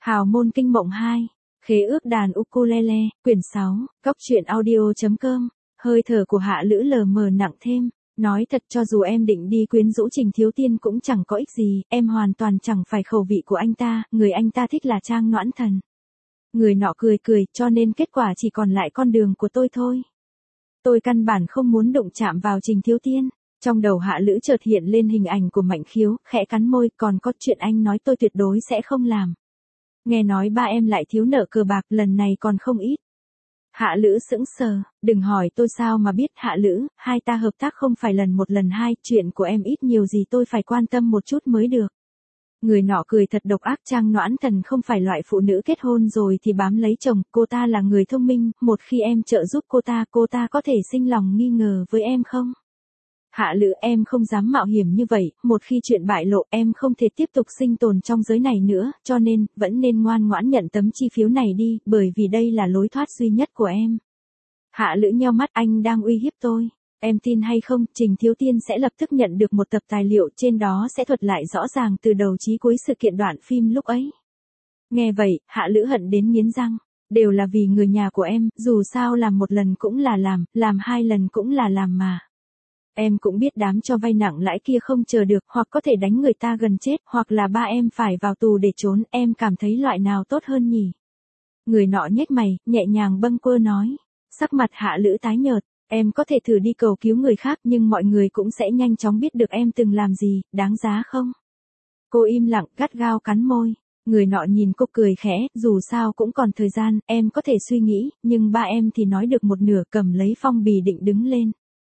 Hào môn kinh mộng 2, khế ước đàn ukulele, quyển 6, góc truyện audio.com, hơi thở của Hạ Lữ lờ mờ nặng thêm, nói thật cho dù em định đi quyến rũ Trình Thiếu Tiên cũng chẳng có ích gì, em hoàn toàn chẳng phải khẩu vị của anh ta, người anh ta thích là Trang Noãn Thần. Người nọ cười cười, cho nên kết quả chỉ còn lại con đường của tôi thôi. Tôi căn bản không muốn đụng chạm vào Trình Thiếu Tiên. Trong đầu Hạ Lữ chợt hiện lên hình ảnh của Mạnh Khiếu, khẽ cắn môi, còn có chuyện anh nói tôi tuyệt đối sẽ không làm. Nghe nói ba em lại thiếu nợ cờ bạc, lần này còn không ít. Hạ Lữ sững sờ, đừng hỏi tôi sao mà biết. Hạ Lữ, hai ta hợp tác không phải lần một lần hai, chuyện của em ít nhiều gì tôi phải quan tâm một chút mới được. Người nọ cười thật độc ác. Trang Noãn Thần không phải loại phụ nữ kết hôn rồi thì bám lấy chồng, cô ta là người thông minh, một khi em trợ giúp cô ta có thể sinh lòng nghi ngờ với em không? Hạ Lữ, em không dám mạo hiểm như vậy, một khi chuyện bại lộ em không thể tiếp tục sinh tồn trong giới này nữa, cho nên, vẫn nên ngoan ngoãn nhận tấm chi phiếu này đi, bởi vì đây là lối thoát duy nhất của em. Hạ Lữ nheo mắt, anh đang uy hiếp tôi. Em tin hay không, Trình Thiếu Tiên sẽ lập tức nhận được một tập tài liệu, trên đó sẽ thuật lại rõ ràng từ đầu chí cuối sự kiện đoạn phim lúc ấy. Nghe vậy, Hạ Lữ hận đến nghiến răng. Đều là vì người nhà của em, dù sao làm một lần cũng là làm hai lần cũng là làm mà. Em cũng biết đám cho vay nặng lãi kia không chờ được, hoặc có thể đánh người ta gần chết, hoặc là ba em phải vào tù để trốn, em cảm thấy loại nào tốt hơn nhỉ? Người nọ nhếch mày, nhẹ nhàng bâng quơ nói. Sắc mặt Hạ Lữ tái nhợt, em có thể thử đi cầu cứu người khác nhưng mọi người cũng sẽ nhanh chóng biết được em từng làm gì, đáng giá không? Cô im lặng, gắt gao cắn môi. Người nọ nhìn cô cười khẽ, dù sao cũng còn thời gian, em có thể suy nghĩ, nhưng ba em thì nói được một nửa, cầm lấy phong bì định đứng lên.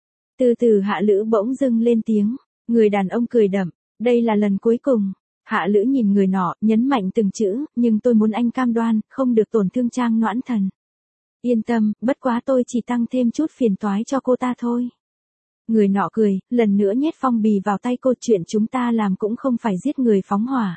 Từ từ Hạ Lữ bỗng dưng lên tiếng, người đàn ông cười đậm, đây là lần cuối cùng. Hạ Lữ nhìn người nọ, nhấn mạnh từng chữ, nhưng tôi muốn anh cam đoan, không được tổn thương Trang Noãn Thần. Yên tâm, bất quá tôi chỉ tăng thêm chút phiền toái cho cô ta thôi. Người nọ cười, lần nữa nhét phong bì vào tay cô, chuyện chúng ta làm cũng không phải giết người phóng hỏa.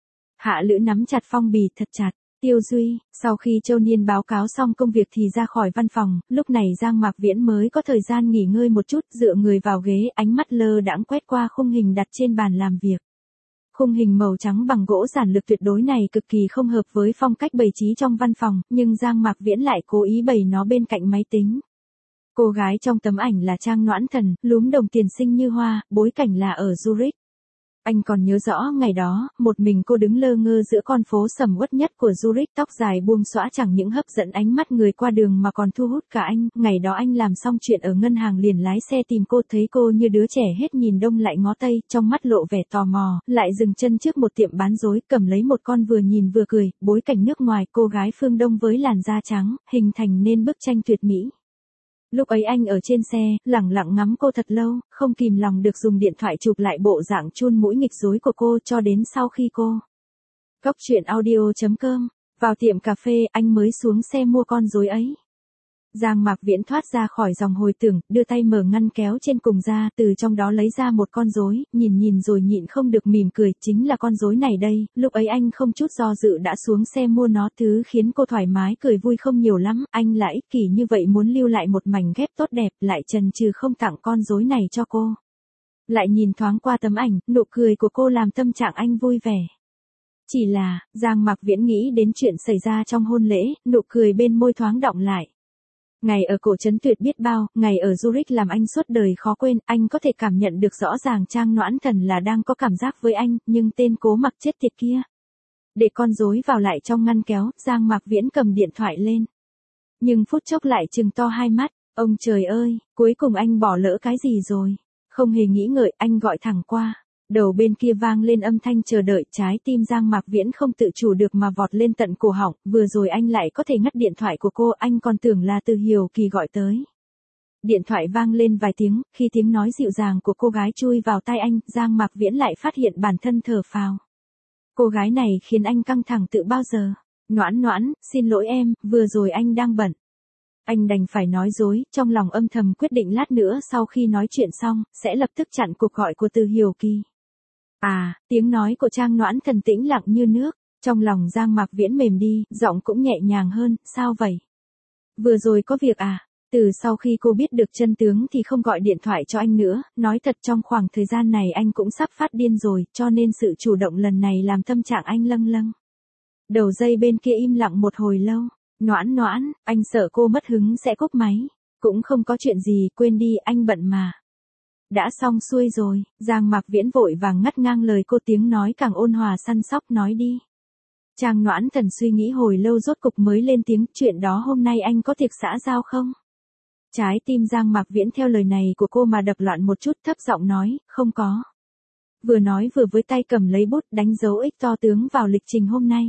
Hạ Lữ nắm chặt phong bì thật chặt. Tiêu Duy, sau khi Châu Niên báo cáo xong công việc thì ra khỏi văn phòng, lúc này Giang Mạc Viễn mới có thời gian nghỉ ngơi một chút, dựa người vào ghế, ánh mắt lơ đãng quét qua khung hình đặt trên bàn làm việc. Khung hình màu trắng bằng gỗ giản lược tuyệt đối này cực kỳ không hợp với phong cách bày trí trong văn phòng, nhưng Giang Mạc Viễn lại cố ý bày nó bên cạnh máy tính. Cô gái trong tấm ảnh là Trang Noãn Thần, lúm đồng tiền xinh như hoa, bối cảnh là ở Zurich. Anh còn nhớ rõ ngày đó, một mình cô đứng lơ ngơ giữa con phố sầm uất nhất của Zurich, tóc dài buông xõa chẳng những hấp dẫn ánh mắt người qua đường mà còn thu hút cả anh. Ngày đó anh làm xong chuyện ở ngân hàng liền lái xe tìm cô, thấy cô như đứa trẻ hết nhìn đông lại ngó tây, trong mắt lộ vẻ tò mò, lại dừng chân trước một tiệm bán rối, cầm lấy một con vừa nhìn vừa cười, bối cảnh nước ngoài, cô gái phương Đông với làn da trắng, hình thành nên bức tranh tuyệt mỹ. Lúc ấy anh ở trên xe, lẳng lặng ngắm cô thật lâu, không kìm lòng được dùng điện thoại chụp lại bộ dạng chun mũi nghịch dối của cô, cho đến sau khi cô. Góc truyện audio.com, vào tiệm cà phê, anh mới xuống xe mua con rối ấy. Giang Mạc Viễn thoát ra khỏi dòng hồi tưởng, đưa tay mở ngăn kéo trên cùng ra, từ trong đó lấy ra một con rối, nhìn rồi nhịn không được mỉm cười, chính là con rối này đây. Lúc ấy anh không chút do dự đã xuống xe mua nó, thứ khiến cô thoải mái cười vui không nhiều lắm, anh là ích kỷ như vậy, muốn lưu lại một mảnh ghép tốt đẹp, lại chần chừ không tặng con rối này cho cô. Lại nhìn thoáng qua tấm ảnh, nụ cười của cô làm tâm trạng anh vui vẻ. Chỉ là, Giang Mạc Viễn nghĩ đến chuyện xảy ra trong hôn lễ, nụ cười bên môi thoáng đọng lại. Ngày ở cổ trấn tuyệt biết bao, ngày ở Zurich làm anh suốt đời khó quên, anh có thể cảm nhận được rõ ràng Trang Noãn Thần là đang có cảm giác với anh, nhưng tên cố mặc chết tiệt kia. Để con rối vào lại trong ngăn kéo, Giang Mạc Viễn cầm điện thoại lên. Nhưng phút chốc lại trừng to hai mắt, ông trời ơi, cuối cùng anh bỏ lỡ cái gì rồi? Không hề nghĩ ngợi, anh gọi thẳng qua. Đầu bên kia vang lên âm thanh chờ đợi, trái tim Giang Mạc Viễn không tự chủ được mà vọt lên tận cổ họng, vừa rồi anh lại có thể ngắt điện thoại của cô, anh còn tưởng là Từ Hiểu Kỳ gọi tới. Điện thoại vang lên vài tiếng, khi tiếng nói dịu dàng của cô gái chui vào tai anh, Giang Mạc Viễn lại phát hiện bản thân thở phào. Cô gái này khiến anh căng thẳng từ bao giờ. Noãn Noãn, xin lỗi em, vừa rồi anh đang bận. Anh đành phải nói dối, trong lòng âm thầm quyết định lát nữa sau khi nói chuyện xong, sẽ lập tức chặn cuộc gọi của Từ Hiểu Kỳ. À, tiếng nói của Trang Noãn Thần tĩnh lặng như nước, trong lòng Giang Mạc Viễn mềm đi, giọng cũng nhẹ nhàng hơn, sao vậy? Vừa rồi có việc à? Từ sau khi cô biết được chân tướng thì không gọi điện thoại cho anh nữa, nói thật trong khoảng thời gian này anh cũng sắp phát điên rồi, cho nên sự chủ động lần này làm tâm trạng anh lâng lâng. Đầu dây bên kia im lặng một hồi lâu. Noãn Noãn, anh sợ cô mất hứng sẽ cúp máy. Cũng không có chuyện gì, quên đi, anh bận mà. Đã xong xuôi rồi, Giang Mạc Viễn vội vàng ngắt ngang lời cô, tiếng nói càng ôn hòa săn sóc, nói đi. Trang Noãn Thần suy nghĩ hồi lâu rốt cục mới lên tiếng, chuyện đó hôm nay anh có tiệc xã giao không? Trái tim Giang Mạc Viễn theo lời này của cô mà đập loạn một chút, thấp giọng nói, không có. Vừa nói vừa với tay cầm lấy bút đánh dấu X to tướng vào lịch trình hôm nay.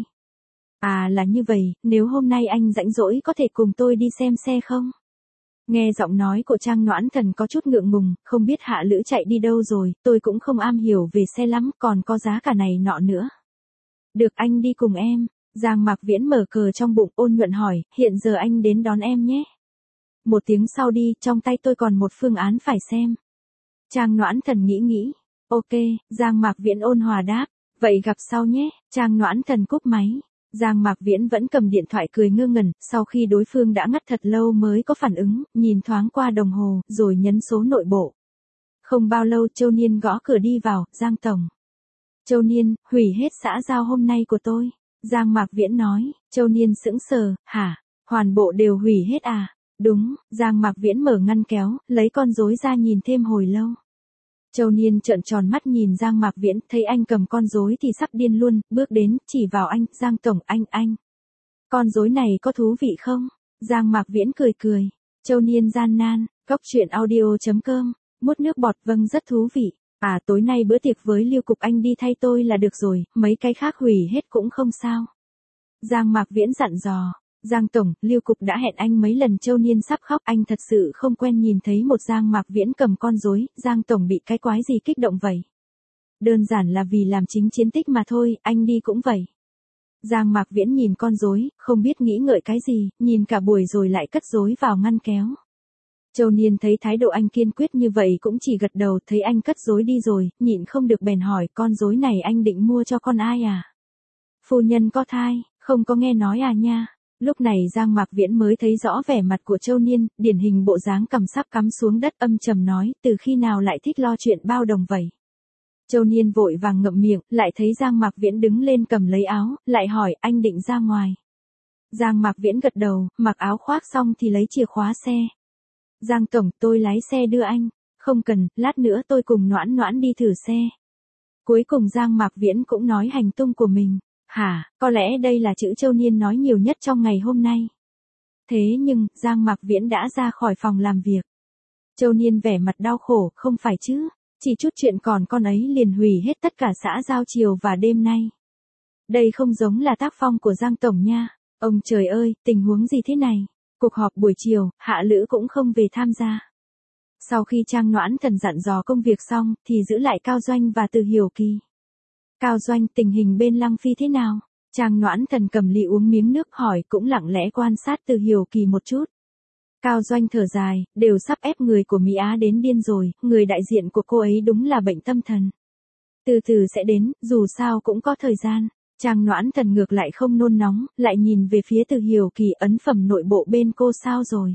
À là như vậy, nếu hôm nay anh rảnh rỗi có thể cùng tôi đi xem xe không? Nghe giọng nói của Trang Noãn Thần có chút ngượng ngùng, không biết Hạ Lữ chạy đi đâu rồi, tôi cũng không am hiểu về xe lắm, còn có giá cả này nọ nữa. Được, anh đi cùng em. Giang Mạc Viễn mở cờ trong bụng, ôn nhuận hỏi, hiện giờ anh đến đón em nhé. Một tiếng sau đi, trong tay tôi còn một phương án phải xem. Trang Noãn Thần nghĩ. Ok, Giang Mạc Viễn ôn hòa đáp, vậy gặp sau nhé. Trang Noãn Thần cúp máy. Giang Mạc Viễn vẫn cầm điện thoại cười ngơ ngẩn, sau khi đối phương đã ngắt thật lâu mới có phản ứng, nhìn thoáng qua đồng hồ, rồi nhấn số nội bộ. Không bao lâu Châu Niên gõ cửa đi vào, Giang Tổng. Châu Niên, hủy hết xã giao hôm nay của tôi. Giang Mạc Viễn nói. Châu Niên sững sờ, hả? Hoàn bộ đều hủy hết à? Đúng, Giang Mạc Viễn mở ngăn kéo, lấy con rối ra nhìn thêm hồi lâu. Châu Niên trợn tròn mắt nhìn Giang Mạc Viễn, thấy anh cầm con rối thì sắp điên luôn, bước đến, chỉ vào anh, Giang Tổng, anh. Con rối này có thú vị không? Giang Mạc Viễn cười. Châu Niên gian nan, goctruyện.audio.com, mút nước bọt, vâng rất thú vị. À tối nay bữa tiệc với Lưu Cục anh đi thay tôi là được rồi, mấy cái khác hủy hết cũng không sao. Giang Mạc Viễn dặn dò. Giang Tổng, Lưu Cục đã hẹn anh mấy lần. Châu Niên sắp khóc, anh thật sự không quen nhìn thấy một Giang Mạc Viễn cầm con rối. Giang Tổng bị cái quái gì kích động vậy? Đơn giản là vì làm chính chiến tích mà thôi, anh đi cũng vậy. Giang Mạc Viễn nhìn con rối, không biết nghĩ ngợi cái gì, nhìn cả buổi rồi lại cất rối vào ngăn kéo. Châu Niên thấy thái độ anh kiên quyết như vậy cũng chỉ gật đầu, thấy anh cất rối đi rồi, nhịn không được bèn hỏi, con rối này anh định mua cho con ai à? Phu nhân có thai, không có nghe nói à nha. Lúc này Giang Mạc Viễn mới thấy rõ vẻ mặt của Châu Niên, điển hình bộ dáng cằm sắp cắm xuống đất, âm trầm nói, từ khi nào lại thích lo chuyện bao đồng vậy? Châu Niên vội vàng ngậm miệng, lại thấy Giang Mạc Viễn đứng lên cầm lấy áo, lại hỏi, anh định ra ngoài? Giang Mạc Viễn gật đầu, mặc áo khoác xong thì lấy chìa khóa xe. Giang Tổng, tôi lái xe đưa anh. Không cần, lát nữa tôi cùng Noãn Noãn đi thử xe. Cuối cùng Giang Mạc Viễn cũng nói hành tung của mình. Hả, có lẽ đây là chữ Châu Niên nói nhiều nhất trong ngày hôm nay. Thế nhưng, Giang Mạc Viễn đã ra khỏi phòng làm việc. Châu Niên vẻ mặt đau khổ, không phải chứ. Chỉ chút chuyện còn con ấy liền hủy hết tất cả xã giao chiều và đêm nay. Đây không giống là tác phong của Giang Tổng nha. Ông trời ơi, tình huống gì thế này? Cuộc họp buổi chiều, Hạ Lữ cũng không về tham gia. Sau khi Trang Noãn Thần dặn dò công việc xong, thì giữ lại Cao Doanh và Từ Hiểu Kỳ. Cao Doanh, tình hình bên Lăng Phi thế nào? Trang Noãn Thần cầm ly uống miếng nước hỏi, cũng lặng lẽ quan sát Từ Hiểu Kỳ một chút. Cao Doanh thở dài, đều sắp ép người của Mỹ Á đến điên rồi, người đại diện của cô ấy đúng là bệnh tâm thần. Từ từ sẽ đến, dù sao cũng có thời gian. Trang Noãn Thần ngược lại không nôn nóng, lại nhìn về phía Từ Hiểu Kỳ, ấn phẩm nội bộ bên cô sao rồi?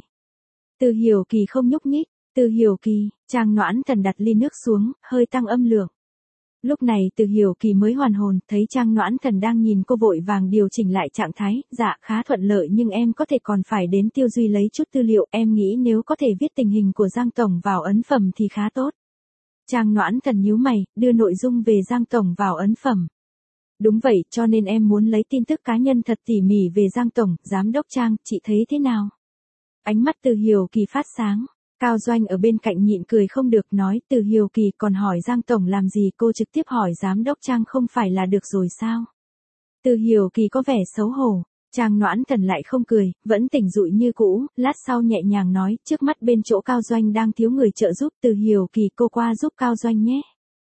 Từ Hiểu Kỳ không nhúc nhích. Từ Hiểu Kỳ, Trang Noãn Thần đặt ly nước xuống, hơi tăng âm lượng. Lúc này Từ Hiểu Kỳ mới hoàn hồn, thấy Trang Noãn Thần đang nhìn cô vội vàng điều chỉnh lại trạng thái, dạ khá thuận lợi nhưng em có thể còn phải đến Tiêu Duy lấy chút tư liệu, em nghĩ nếu có thể viết tình hình của Giang Tổng vào ấn phẩm thì khá tốt. Trang Noãn Thần nhíu mày, đưa nội dung về Giang Tổng vào ấn phẩm. Đúng vậy, cho nên em muốn lấy tin tức cá nhân thật tỉ mỉ về Giang Tổng, Giám đốc Trang, chị thấy thế nào? Ánh mắt Từ Hiểu Kỳ phát sáng. Cao Doanh ở bên cạnh nhịn cười không được, nói, Từ Hiểu Kỳ còn hỏi Giang Tổng làm gì, cô trực tiếp hỏi Giám đốc Trang không phải là được rồi sao? Từ Hiểu Kỳ có vẻ xấu hổ. Trang Noãn Thần lại không cười, vẫn tỉnh dụi như cũ, lát sau nhẹ nhàng nói, trước mắt bên chỗ Cao Doanh đang thiếu người trợ giúp, Từ Hiểu Kỳ cô qua giúp Cao Doanh nhé.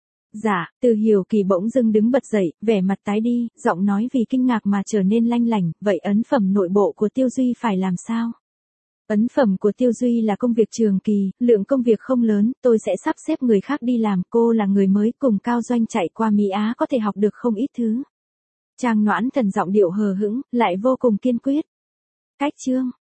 Dạ, Từ Hiểu Kỳ bỗng dưng đứng bật dậy, vẻ mặt tái đi, giọng nói vì kinh ngạc mà trở nên lanh lảnh, vậy ấn phẩm nội bộ của Tiêu Duy phải làm sao? Ấn phẩm của Tiêu Duy là công việc trường kỳ, lượng công việc không lớn, tôi sẽ sắp xếp người khác đi làm, cô là người mới cùng Cao Doanh chạy qua Mỹ Á có thể học được không ít thứ. Trang Noãn Thần giọng điệu hờ hững, lại vô cùng kiên quyết. Cách chương.